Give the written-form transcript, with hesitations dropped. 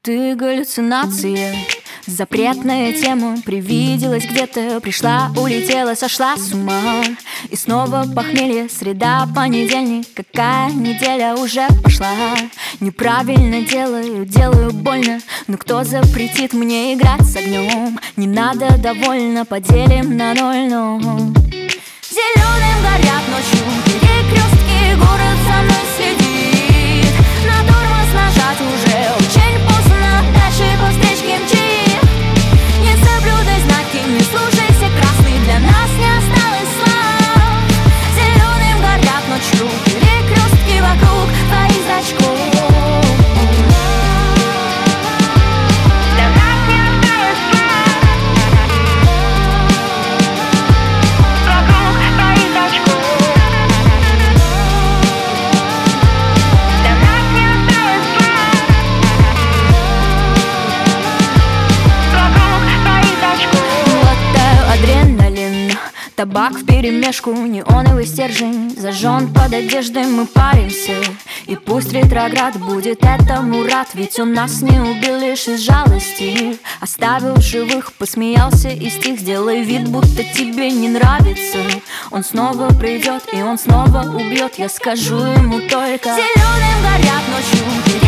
ты галлюцинация. Запретная тема привиделась где-то, пришла, улетела, сошла с ума. И снова похмелье, среда, понедельник, какая неделя уже пошла. Неправильно делаю больно, но кто запретит мне играть с огнем? Не надо, довольно, поделим на ноль, но зеленым горят ночью перекрестки, город за мной следит. На тормоз нажать уже очень поздно, дальше по встречке мчит. Не соблюдай знаки, не слушайся красный, для нас не осталось слов. Зеленым горят ночью перекрестки вокруг твоих зрачков. Табак вперемешку, неоновый стержень зажжен под одеждой, мы паримся. И пусть ретроград будет этому рад, ведь он нас не убил лишь из жалости. Оставил в живых, посмеялся и стих. Сделай вид, будто тебе не нравится. Он снова придет и он снова убьет. Я скажу ему только: зеленым горят ночью